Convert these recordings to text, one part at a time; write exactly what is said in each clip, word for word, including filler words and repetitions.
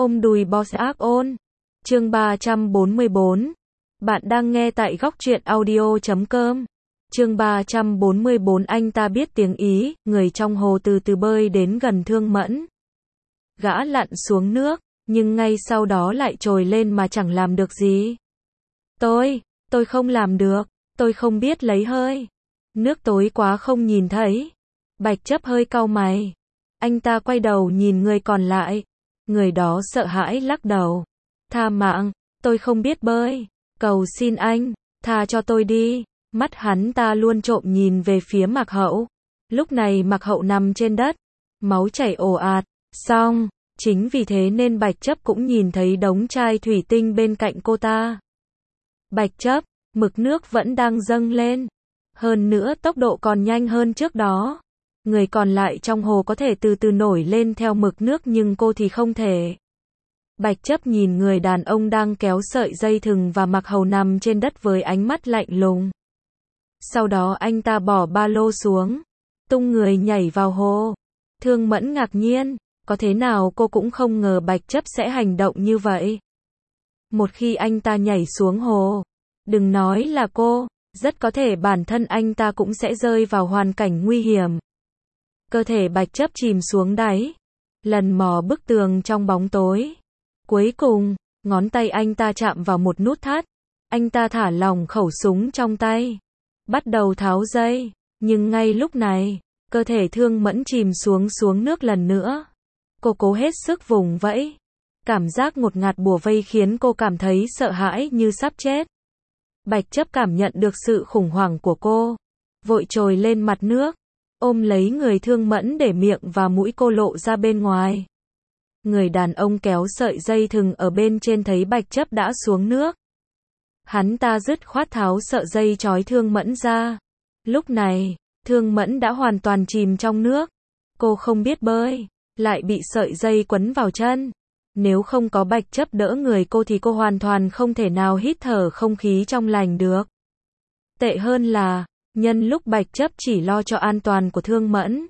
Ôm đùi boss ác ôn. Chương ba trăm bốn mươi bốn. Bạn đang nghe tại góc truyện audio chấm com. Chương ba trăm bốn mươi bốn. Anh ta biết tiếng Ý, người trong hồ từ từ bơi đến gần Thương Mẫn. Gã lặn xuống nước, nhưng ngay sau đó lại trồi lên mà chẳng làm được gì. Tôi, tôi không làm được, tôi không biết lấy hơi. Nước tối quá không nhìn thấy. Bạch Chấp hơi cau mày. Anh ta quay đầu nhìn người còn lại. Người đó sợ hãi lắc đầu. Tha mạng, tôi không biết bơi. Cầu xin anh, tha cho tôi đi. Mắt hắn ta luôn trộm nhìn về phía Mạc Hậu. Lúc này Mạc Hậu nằm trên đất. Máu chảy ồ ạt. Xong, chính vì thế nên Bạch Chấp cũng nhìn thấy đống chai thủy tinh bên cạnh cô ta. Bạch Chấp, mực nước vẫn đang dâng lên. Hơn nữa tốc độ còn nhanh hơn trước đó. Người còn lại trong hồ có thể từ từ nổi lên theo mực nước nhưng cô thì không thể. Bạch Chấp nhìn người đàn ông đang kéo sợi dây thừng và Mạc Hầu nằm trên đất với ánh mắt lạnh lùng. Sau đó anh ta bỏ ba lô xuống, tung người nhảy vào hồ. Thương Mẫn ngạc nhiên, có thế nào cô cũng không ngờ Bạch Chấp sẽ hành động như vậy. Một khi anh ta nhảy xuống hồ, đừng nói là cô, rất có thể bản thân anh ta cũng sẽ rơi vào hoàn cảnh nguy hiểm. Cơ thể Bạch Chấp chìm xuống đáy, lần mò bức tường trong bóng tối. Cuối cùng, ngón tay anh ta chạm vào một nút thắt. Anh ta thả lỏng khẩu súng trong tay, bắt đầu tháo dây. Nhưng ngay lúc này, cơ thể Thương Mẫn chìm xuống xuống nước lần nữa. Cô cố hết sức vùng vẫy. Cảm giác ngột ngạt bủa vây khiến cô cảm thấy sợ hãi như sắp chết. Bạch Chấp cảm nhận được sự khủng hoảng của cô, vội trồi lên mặt nước, ôm lấy người Thương Mẫn để miệng và mũi cô lộ ra bên ngoài. Người đàn ông kéo sợi dây thừng ở bên trên thấy Bạch Chấp đã xuống nước. Hắn ta dứt khoát tháo sợi dây trói Thương Mẫn ra. Lúc này, Thương Mẫn đã hoàn toàn chìm trong nước. Cô không biết bơi, lại bị sợi dây quấn vào chân. Nếu không có Bạch Chấp đỡ người cô thì cô hoàn toàn không thể nào hít thở không khí trong lành được. Tệ hơn là, nhân lúc Bạch Chấp chỉ lo cho an toàn của Thương Mẫn,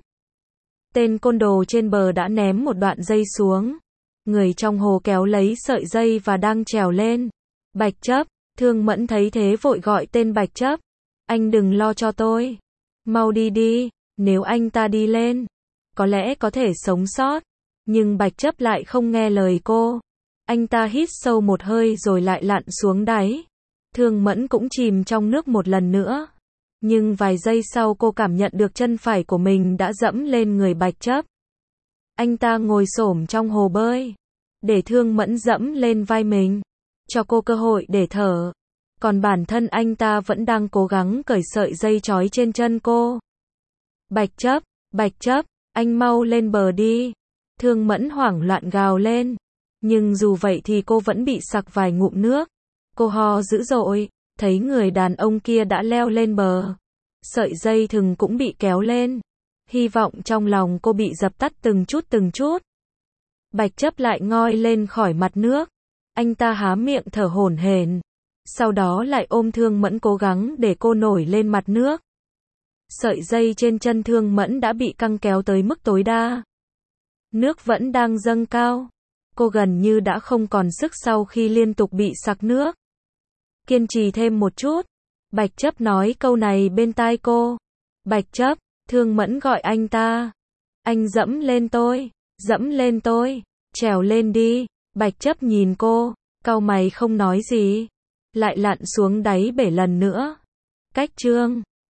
tên côn đồ trên bờ đã ném một đoạn dây xuống. Người trong hồ kéo lấy sợi dây và đang trèo lên. Bạch Chấp, Thương Mẫn thấy thế vội gọi tên Bạch Chấp. Anh đừng lo cho tôi. Mau đi đi, nếu anh ta đi lên, có lẽ có thể sống sót. Nhưng Bạch Chấp lại không nghe lời cô. Anh ta hít sâu một hơi rồi lại lặn xuống đáy. Thương Mẫn cũng chìm trong nước một lần nữa. Nhưng vài giây sau cô cảm nhận được chân phải của mình đã dẫm lên người Bạch Chấp. Anh ta ngồi xổm trong hồ bơi, để Thương Mẫn dẫm lên vai mình, cho cô cơ hội để thở. Còn bản thân anh ta vẫn đang cố gắng cởi sợi dây trói trên chân cô. Bạch Chấp, Bạch Chấp, anh mau lên bờ đi. Thương Mẫn hoảng loạn gào lên. Nhưng dù vậy thì cô vẫn bị sặc vài ngụm nước. Cô ho dữ dội, thấy người đàn ông kia đã leo lên bờ. Sợi dây thừng cũng bị kéo lên. Hy vọng trong lòng cô bị dập tắt từng chút từng chút. Bạch Chấp lại ngoi lên khỏi mặt nước. Anh ta há miệng thở hổn hển. Sau đó lại ôm Thương Mẫn cố gắng để cô nổi lên mặt nước. Sợi dây trên chân Thương Mẫn đã bị căng kéo tới mức tối đa. Nước vẫn đang dâng cao. Cô gần như đã không còn sức sau khi liên tục bị sặc nước. Kiên trì thêm một chút. Bạch Chấp nói câu này bên tai cô. Bạch Chấp, Thương Mẫn gọi anh ta. Anh dẫm lên tôi, dẫm lên tôi, trèo lên đi. Bạch Chấp nhìn cô, cau mày không nói gì. Lại lặn xuống đáy bể lần nữa. Cách chương